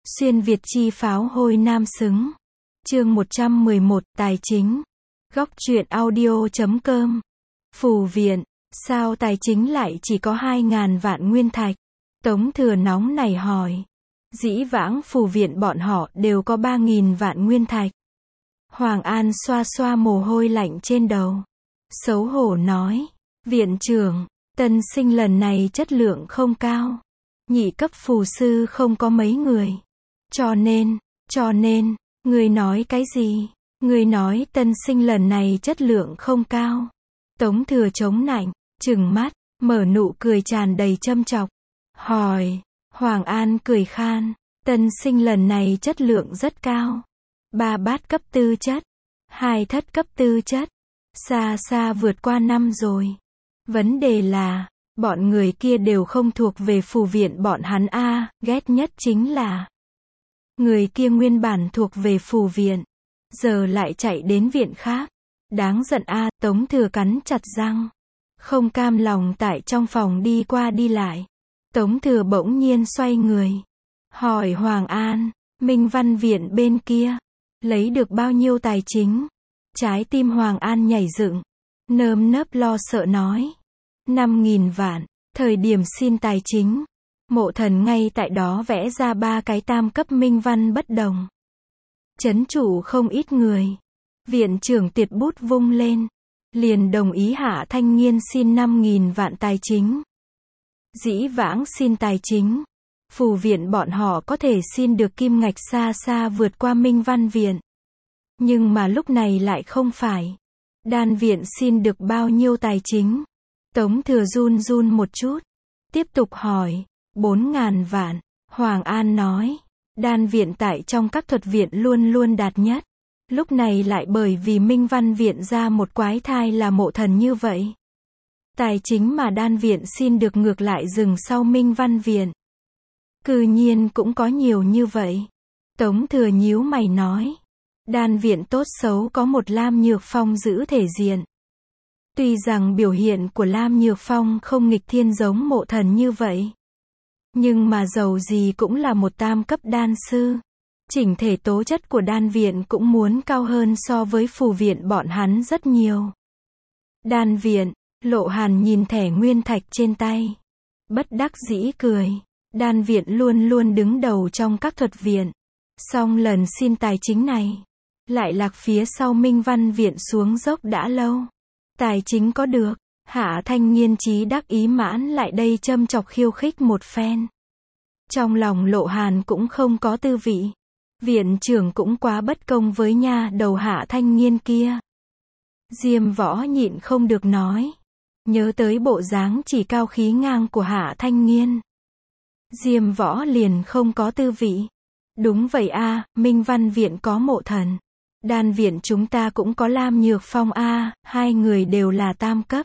Xuyên Việt chi pháo hôi nam xứng. Chương 111, Tài chính. Góc truyện audio.com. Phù viện, sao tài chính lại chỉ có 2.000 vạn nguyên thạch? Tống Thừa nóng nảy hỏi. Dĩ vãng phù viện bọn họ đều có 3.000 vạn nguyên thạch. Hoàng An xoa xoa mồ hôi lạnh trên đầu. Xấu hổ nói. Viện trưởng, tân sinh lần này chất lượng không cao. Nhị cấp phù sư không có mấy người. Cho nên, người nói cái gì? Người nói tân sinh lần này chất lượng không cao. Tống Thừa chống nạnh, trừng mắt, mở nụ cười tràn đầy châm chọc. Hỏi, Hoàng An cười khan, tân sinh lần này chất lượng rất cao. 3 bát cấp tư chất, 2 thất cấp tư chất, xa xa vượt qua 5 rồi. Vấn đề là, bọn người kia đều không thuộc về phù viện bọn hắn a, ghét nhất chính là người kia nguyên bản thuộc về phù viện, giờ lại chạy đến viện khác. Đáng giận a, Tống Thừa cắn chặt răng, không cam lòng tại trong phòng đi qua đi lại. Tống Thừa bỗng nhiên xoay người, hỏi Hoàng An, Minh Văn viện bên kia lấy được bao nhiêu tài chính? Trái tim Hoàng An nhảy dựng, nơm nớp lo sợ nói, 5.000 vạn. Thời điểm xin tài chính, Mộ Thần ngay tại đó vẽ ra 3 cái tam cấp minh văn bất đồng. Trấn chủ không ít người. Viện trưởng tiệt bút vung lên, liền đồng ý Hạ Thanh Nghiên xin 5.000 vạn tài chính. Dĩ vãng xin tài chính, phù viện bọn họ có thể xin được kim ngạch xa xa vượt qua Minh Văn viện. Nhưng mà lúc này lại không phải. Đan viện xin được bao nhiêu tài chính? Tống Thừa run run một chút, tiếp tục hỏi, 4.000 vạn. Hoàng An nói, đan viện tại trong các thuật viện luôn luôn đạt nhất. Lúc này lại bởi vì Minh Văn viện ra một quái thai là Mộ Thần như vậy. Tài chính mà đan viện xin được ngược lại dừng sau Minh Văn viện. Cư nhiên cũng có nhiều như vậy. Tống Thừa nhíu mày nói, đan viện tốt xấu có một Lam Nhược Phong giữ thể diện. Tuy rằng biểu hiện của Lam Nhược Phong không nghịch thiên giống Mộ Thần như vậy, nhưng mà dầu gì cũng là một tam cấp đan sư. Chỉnh thể tố chất của đan viện cũng muốn cao hơn so với phù viện bọn hắn rất nhiều. Đan viện, Lộ Hàn nhìn thẻ nguyên thạch trên tay, bất đắc dĩ cười. Đan viện luôn luôn đứng đầu trong các thuật viện. Song lần xin tài chính này, lại lạc phía sau Minh Văn viện xuống dốc đã lâu. Tài chính có được, Hạ Thanh Nghiên chí đắc ý mãn lại đây châm chọc khiêu khích một phen. Trong lòng Lộ Hàn cũng không có tư vị. Viện trưởng cũng quá bất công với nha đầu Hạ Thanh Nghiên kia. Diêm Võ nhịn không được nói. Nhớ tới bộ dáng chỉ cao khí ngang của Hạ Thanh Nghiên, Diêm Võ liền không có tư vị. Đúng vậy a, Minh Văn viện có Mộ Thần. Đan viện chúng ta cũng có Lam Nhược Phong a, hai người đều là tam cấp.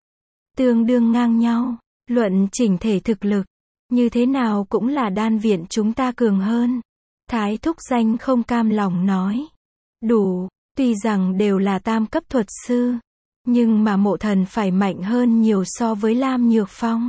Tương đương ngang nhau, luận chỉnh thể thực lực, như thế nào cũng là đan viện chúng ta cường hơn. Thái Thúc Danh không cam lòng nói. Đủ, tuy rằng đều là tam cấp thuật sư, nhưng mà Mộ Thần phải mạnh hơn nhiều so với Lam Nhược Phong.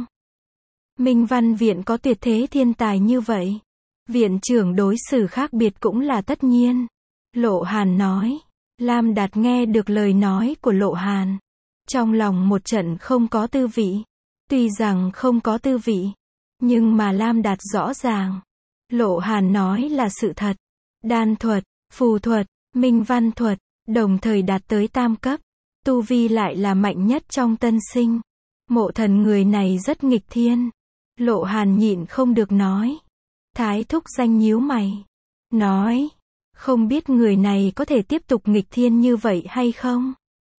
Minh Văn viện có tuyệt thế thiên tài như vậy, viện trưởng đối xử khác biệt cũng là tất nhiên. Lộ Hàn nói. Lam Đạt nghe được lời nói của Lộ Hàn, trong lòng một trận không có tư vị. Tuy rằng không có tư vị, nhưng mà Lam Đạt rõ ràng, Lộ Hàn nói là sự thật. Đan thuật, phù thuật, Minh Văn thuật, đồng thời đạt tới tam cấp. Tu vi lại là mạnh nhất trong tân sinh. Mộ Thần người này rất nghịch thiên. Lộ Hàn nhịn không được nói. Thái Thúc Danh nhíu mày, nói, không biết người này có thể tiếp tục nghịch thiên như vậy hay không?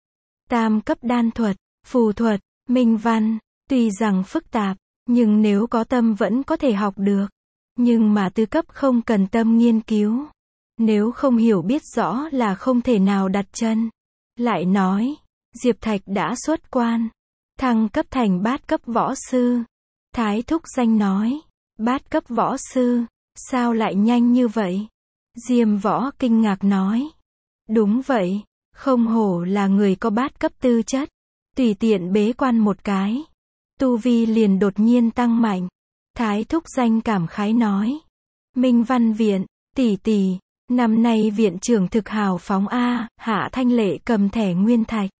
Tam cấp đan thuật, phù thuật, Minh Văn, tuy rằng phức tạp, nhưng nếu có tâm vẫn có thể học được. Nhưng mà tứ cấp không cần tâm nghiên cứu. Nếu không hiểu biết rõ là không thể nào đặt chân. Lại nói, Diệp Thạch đã xuất quan, thăng cấp thành bát cấp võ sư. Thái Thúc Danh nói, bát cấp võ sư, sao lại nhanh như vậy? Diêm Võ kinh ngạc nói, đúng vậy, không hổ là người có bát cấp tư chất, tùy tiện bế quan một cái, tu vi liền đột nhiên tăng mạnh. Thái Thúc Danh cảm khái nói, Minh Văn Viện, tỷ tỷ, năm nay viện trưởng thực hào phóng a. Hạ Thanh Lệ cầm thẻ nguyên thạch.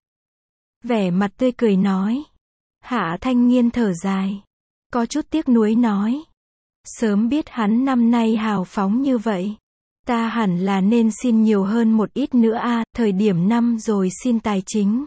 Vẻ mặt tươi cười nói. Hạ Thanh Nghiên thở dài. Có chút tiếc nuối nói. Sớm biết hắn năm nay hào phóng như vậy. Ta hẳn là nên xin nhiều hơn một ít nữa a. Thời điểm năm rồi xin tài chính.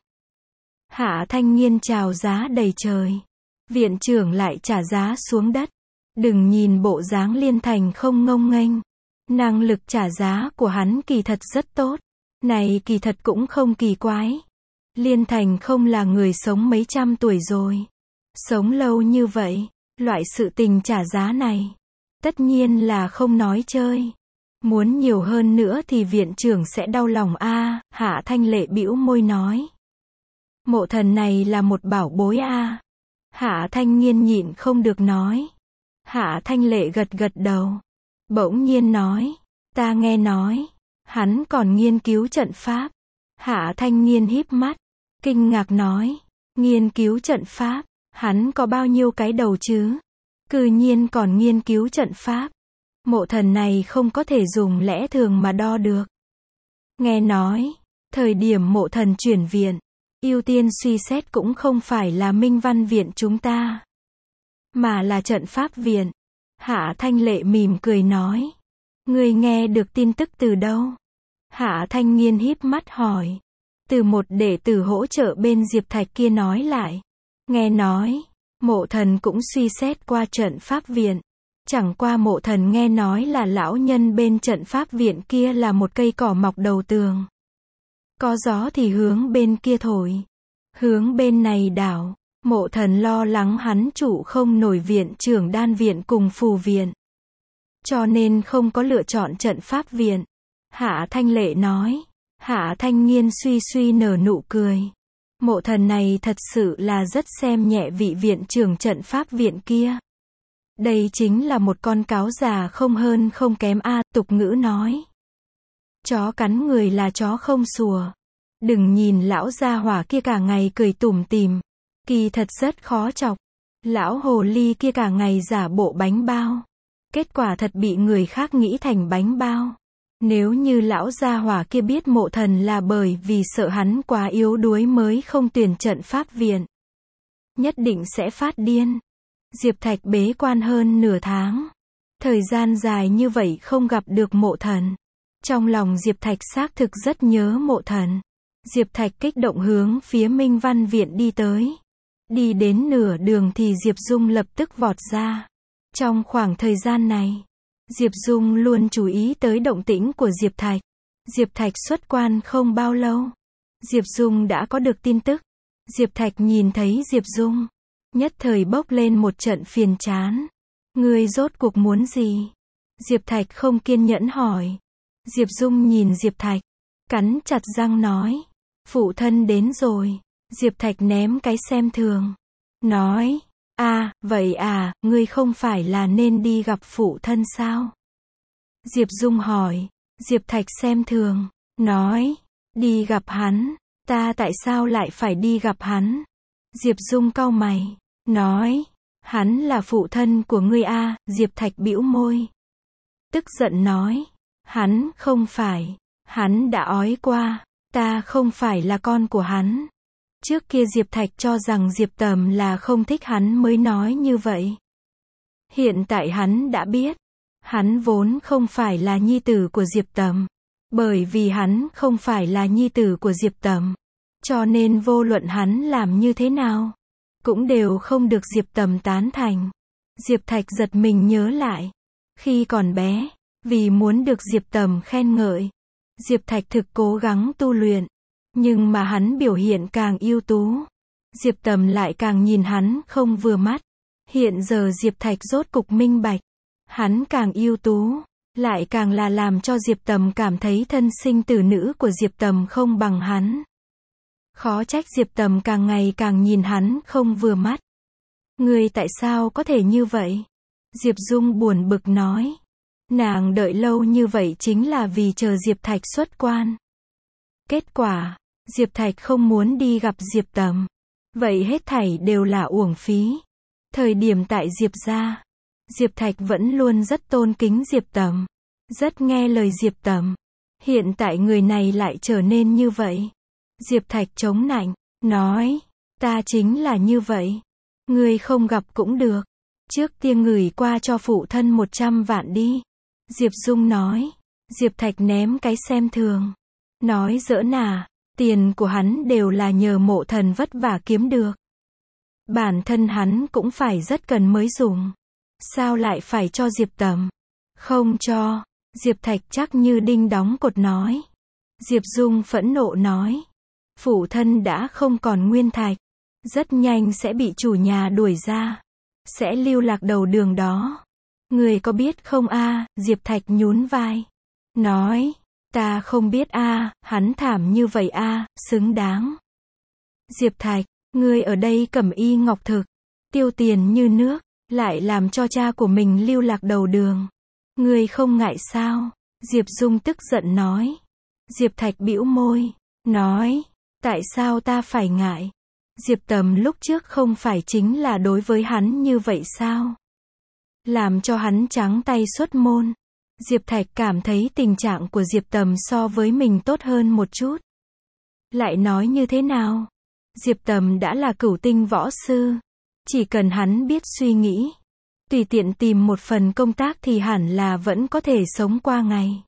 Hạ Thanh Nghiên chào giá đầy trời. Viện trưởng lại trả giá xuống đất. Đừng nhìn bộ dáng Liên Thành không ngông nghênh. Năng lực trả giá của hắn kỳ thật rất tốt. Này kỳ thật cũng không kỳ quái. Liên Thành không là người sống mấy trăm tuổi rồi. Sống lâu như vậy, loại sự tình trả giá này. Tất nhiên là không nói chơi. Muốn nhiều hơn nữa thì viện trưởng sẽ đau lòng a. Hạ Thanh Lệ bĩu môi nói. Mộ thần này là một bảo bối a. Hạ Thanh Nghiên nhịn không được nói. Hạ Thanh Lệ gật gật đầu. Bỗng nhiên nói. Ta nghe nói. Hắn còn nghiên cứu trận pháp. Hạ Thanh Nghiên híp mắt. Kinh ngạc nói. Nghiên cứu trận pháp. Hắn có bao nhiêu cái đầu chứ? Cư nhiên còn nghiên cứu trận pháp. Mộ thần này không có thể dùng lẽ thường mà đo được. Nghe nói. Thời điểm mộ thần chuyển viện. Ưu tiên suy xét cũng không phải là Minh Văn Viện chúng ta. Mà là trận pháp viện. Hạ Thanh Lệ mỉm cười nói. Người nghe được tin tức từ đâu? Hạ Thanh Nghiên híp mắt hỏi. Từ một đệ tử hỗ trợ bên Diệp Thạch kia nói lại. Nghe nói, mộ thần cũng suy xét qua trận pháp viện. Chẳng qua mộ thần nghe nói là lão nhân bên trận pháp viện kia là một cây cỏ mọc đầu tường. Có gió thì hướng bên kia thổi. Hướng bên này đảo. Mộ thần lo lắng hắn trụ không nổi viện trưởng đan viện cùng phù viện. Cho nên không có lựa chọn trận pháp viện. Hạ Thanh Lệ nói. Hạ Thanh Nghiên suy suy nở nụ cười. Mộ thần này thật sự là rất xem nhẹ vị viện trưởng trận pháp viện kia. Đây chính là một con cáo già không hơn không kém a. Tục ngữ nói. Chó cắn người là chó không sủa. Đừng nhìn lão gia hỏa kia cả ngày cười tủm tỉm. Kỳ thật rất khó chọc. Lão hồ ly kia cả ngày giả bộ bánh bao. Kết quả thật bị người khác nghĩ thành bánh bao. Nếu như lão gia hỏa kia biết mộ thần là bởi vì sợ hắn quá yếu đuối mới không tuyển trận pháp viện. Nhất định sẽ phát điên. Diệp Thạch bế quan hơn nửa tháng. Thời gian dài như vậy không gặp được mộ thần. Trong lòng Diệp Thạch xác thực rất nhớ mộ thần. Diệp Thạch kích động hướng phía Minh Văn Viện đi tới. Đi đến nửa đường thì Diệp Dung lập tức vọt ra. Trong khoảng thời gian này, Diệp Dung luôn chú ý tới động tĩnh của Diệp Thạch. Diệp Thạch xuất quan không bao lâu. Diệp Dung đã có được tin tức. Diệp Thạch nhìn thấy Diệp Dung. Nhất thời bốc lên một trận phiền chán. Ngươi rốt cuộc muốn gì? Diệp Thạch không kiên nhẫn hỏi. Diệp Dung nhìn Diệp Thạch. Cắn chặt răng nói. Phụ thân đến rồi. Diệp Thạch ném cái xem thường. Nói. Vậy ngươi không phải là nên đi gặp phụ thân sao? Diệp Dung hỏi. Diệp Thạch xem thường. Nói. Đi gặp hắn. Ta tại sao lại phải đi gặp hắn? Diệp Dung cau mày. Nói. Hắn là phụ thân của ngươi a. Diệp Thạch bĩu môi. Tức giận nói. Hắn không phải. Hắn đã ói qua. Ta không phải là con của hắn. Trước kia Diệp Thạch cho rằng Diệp Tầm là không thích hắn mới nói như vậy. Hiện tại hắn đã biết. Hắn vốn không phải là nhi tử của Diệp Tầm. Bởi vì hắn không phải là nhi tử của Diệp Tầm. Cho nên vô luận hắn làm như thế nào. Cũng đều không được Diệp Tầm tán thành. Diệp Thạch giật mình nhớ lại. Khi còn bé, vì muốn được Diệp Tầm khen ngợi. Diệp Thạch thực cố gắng tu luyện. Nhưng mà hắn biểu hiện càng ưu tú. Diệp Tầm lại càng nhìn hắn không vừa mắt. Hiện giờ Diệp Thạch rốt cục minh bạch. Hắn càng ưu tú. Lại càng là làm cho Diệp Tầm cảm thấy thân sinh tử nữ của Diệp Tầm không bằng hắn. Khó trách Diệp Tầm càng ngày càng nhìn hắn không vừa mắt. Ngươi tại sao có thể như vậy? Diệp Dung buồn bực nói. Nàng đợi lâu như vậy chính là vì chờ Diệp Thạch xuất quan. Kết quả, Diệp Thạch không muốn đi gặp Diệp Tầm. Vậy hết thảy đều là uổng phí. Thời điểm tại Diệp gia, Diệp Thạch vẫn luôn rất tôn kính Diệp Tầm, rất nghe lời Diệp Tầm. Hiện tại người này lại trở nên như vậy. Diệp Thạch chống nạnh, nói, ta chính là như vậy. Ngươi không gặp cũng được. Trước tiên gửi qua cho phụ thân 100 vạn đi. Diệp Dung nói. Diệp Thạch ném cái xem thường. Nói giỡn à, tiền của hắn đều là nhờ Mộ Thần vất vả kiếm được. Bản thân hắn cũng phải rất cần mới dùng. Sao lại phải cho Diệp Tầm? Không cho. Diệp Thạch chắc như đinh đóng cột nói. Diệp Dung phẫn nộ nói. Phụ thân đã không còn nguyên thạch. Rất nhanh sẽ bị chủ nhà đuổi ra. Sẽ lưu lạc đầu đường đó. Người có biết không a? Diệp Thạch nhún vai. Nói. Ta không biết a, hắn thảm như vậy a, xứng đáng. Diệp Thạch, ngươi ở đây Cẩm Y Ngọc Thực. Tiêu tiền như nước. Lại làm cho cha của mình lưu lạc đầu đường. Ngươi không ngại sao? Diệp Dung tức giận nói. Diệp Thạch bĩu môi. Nói. Tại sao ta phải ngại? Diệp Tầm lúc trước không phải chính là đối với hắn như vậy sao? Làm cho hắn trắng tay xuất môn. Diệp Thạch cảm thấy tình trạng của Diệp Tầm so với mình tốt hơn một chút. Lại nói như thế nào? Diệp Tầm đã là cửu tinh võ sư. Chỉ cần hắn biết suy nghĩ, tùy tiện tìm một phần công tác thì hẳn là vẫn có thể sống qua ngày.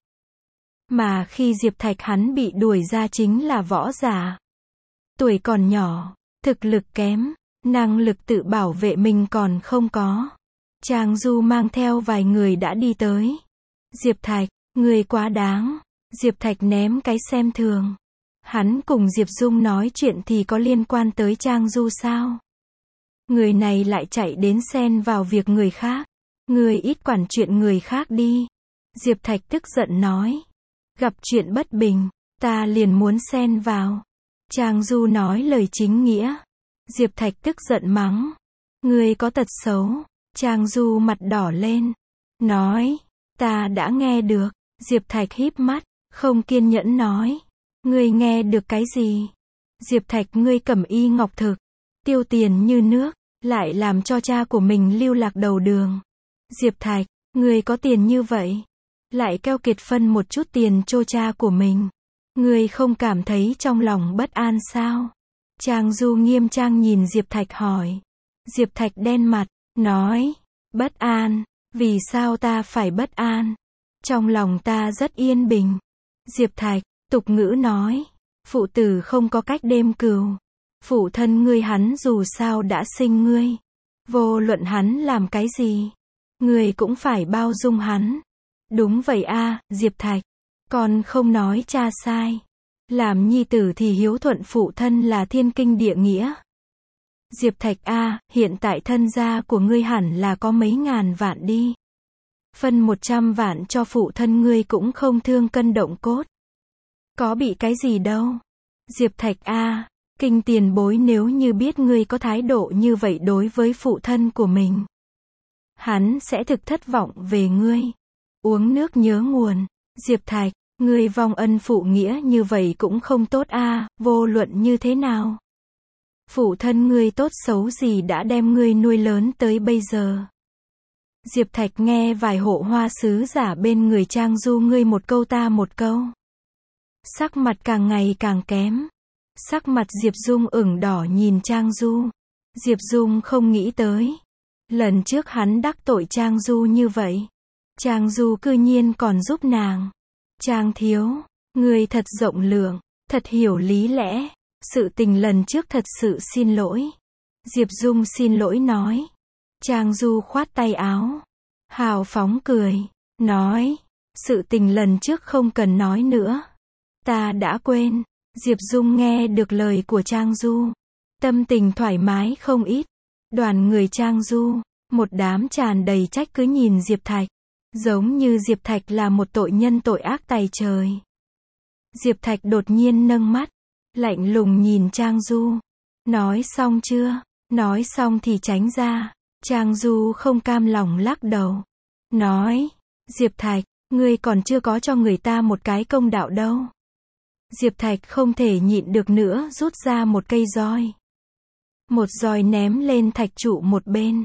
Mà khi Diệp Thạch hắn bị đuổi ra chính là võ giả. Tuổi còn nhỏ, thực lực kém, năng lực tự bảo vệ mình còn không có. Trang Du mang theo vài người đã đi tới. Diệp Thạch, người quá đáng. Diệp Thạch ném cái xem thường. Hắn cùng Diệp Dung nói chuyện thì có liên quan tới Trang Du sao? Người này lại chạy đến xen vào việc người khác. Người ít quản chuyện người khác đi. Diệp Thạch tức giận nói. Gặp chuyện bất bình, ta liền muốn xen vào. Trang Du nói lời chính nghĩa. Diệp Thạch tức giận mắng. Người có tật xấu. Trang Du mặt đỏ lên. Nói. Ta đã nghe được. Diệp Thạch híp mắt, không kiên nhẫn nói. Ngươi nghe được cái gì? Diệp Thạch, ngươi Cẩm Y Ngọc Thực. Tiêu tiền như nước. Lại làm cho cha của mình lưu lạc đầu đường. Diệp Thạch, ngươi có tiền như vậy. Lại keo kiệt phân một chút tiền cho cha của mình. Ngươi không cảm thấy trong lòng bất an sao? Trang Du nghiêm trang nhìn Diệp Thạch hỏi. Diệp Thạch đen mặt, nói. Bất an, vì sao ta phải bất an? Trong lòng ta rất yên bình. Diệp Thạch, tục ngữ nói. Phụ tử không có cách đêm cừu. Phụ thân ngươi hắn dù sao đã sinh ngươi. Vô luận hắn làm cái gì, ngươi cũng phải bao dung hắn. Đúng vậy a, Diệp Thạch. Con không nói cha sai. Làm nhi tử thì hiếu thuận phụ thân là thiên kinh địa nghĩa. Diệp Thạch a, hiện tại thân gia của ngươi hẳn là có mấy ngàn vạn đi. Phân 100 vạn cho phụ thân ngươi cũng không thương cân động cốt. Có bị cái gì đâu. Diệp Thạch a, kinh tiền bối nếu như biết ngươi có thái độ như vậy đối với phụ thân của mình. Hắn sẽ thực thất vọng về ngươi. Uống nước nhớ nguồn. Diệp Thạch, ngươi vong ân phụ nghĩa như vậy cũng không tốt a, vô luận như thế nào. Phụ thân ngươi tốt xấu gì đã đem ngươi nuôi lớn tới bây giờ. Diệp Thạch nghe vài hộ hoa sứ giả bên người Trang Du ngươi một câu ta một câu. Sắc mặt càng ngày càng kém. Sắc mặt Diệp Dung ửng đỏ nhìn Trang Du. Diệp Dung không nghĩ tới. Lần trước hắn đắc tội Trang Du như vậy. Trang Du cư nhiên còn giúp nàng. Trang thiếu, người thật rộng lượng, thật hiểu lý lẽ. Sự tình lần trước thật sự xin lỗi. Diệp Dung xin lỗi nói. Trang Du khoát tay áo. Hào phóng cười. Nói. Sự tình lần trước không cần nói nữa. Ta đã quên. Diệp Dung nghe được lời của Trang Du. Tâm tình thoải mái không ít. Đoàn người Trang Du, một đám tràn đầy trách cứ nhìn Diệp Thạch. Giống như Diệp Thạch là một tội nhân tội ác tày trời. Diệp Thạch đột nhiên nâng mắt. Lạnh lùng nhìn Trang Du. Nói xong chưa? Nói xong thì tránh ra. Trang Du không cam lòng lắc đầu. Nói. Diệp Thạch, ngươi còn chưa có cho người ta một cái công đạo đâu. Diệp Thạch không thể nhịn được nữa rút ra một cây roi. Một roi ném lên thạch trụ một bên.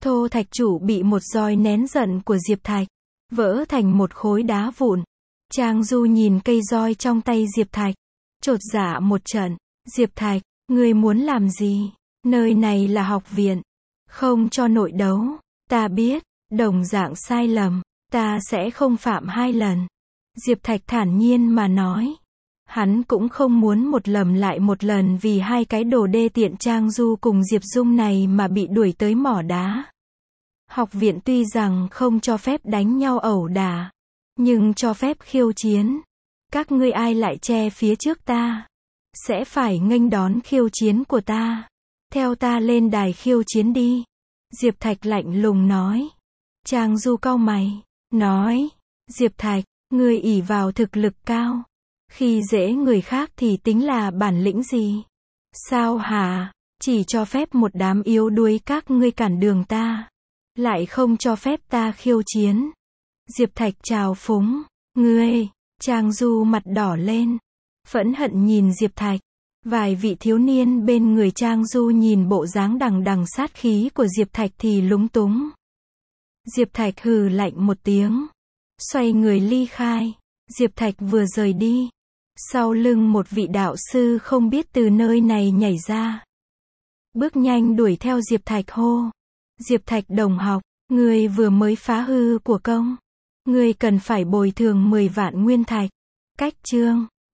Thô thạch chủ bị một roi nén giận của Diệp Thạch, vỡ thành một khối đá vụn. Trang Du nhìn cây roi trong tay Diệp Thạch, chột dạ một trận. Diệp Thạch, ngươi muốn làm gì? Nơi này là học viện, không cho nội đấu. Ta biết, đồng dạng sai lầm, ta sẽ không phạm 2 lần. Diệp Thạch thản nhiên mà nói. Hắn cũng không muốn một lầm lại một lần vì 2 cái đồ đê tiện Trang Du cùng Diệp Dung này mà bị đuổi tới mỏ đá. Học viện tuy rằng không cho phép đánh nhau ẩu đả, nhưng cho phép khiêu chiến. Các ngươi ai lại che phía trước ta, sẽ phải nghênh đón khiêu chiến của ta. Theo ta lên đài khiêu chiến đi. Diệp Thạch lạnh lùng nói. Trang Du cau mày, nói. Diệp Thạch, ngươi ỷ vào thực lực cao, khi dễ người khác thì tính là bản lĩnh gì? Sao hả? Chỉ cho phép một đám yếu đuối các ngươi cản đường ta, lại không cho phép ta khiêu chiến. Diệp Thạch trào phúng. Ngươi, Trang Du mặt đỏ lên, phẫn hận nhìn Diệp Thạch. Vài vị thiếu niên bên người Trang Du nhìn bộ dáng đằng đằng sát khí của Diệp Thạch thì lúng túng. Diệp Thạch hừ lạnh một tiếng, xoay người ly khai. Diệp Thạch vừa rời đi, sau lưng một vị đạo sư không biết từ nơi này nhảy ra, bước nhanh đuổi theo Diệp Thạch hô. Diệp Thạch đồng học, ngươi vừa mới phá hư của công, ngươi cần phải bồi thường 10 vạn nguyên thạch. Cách chương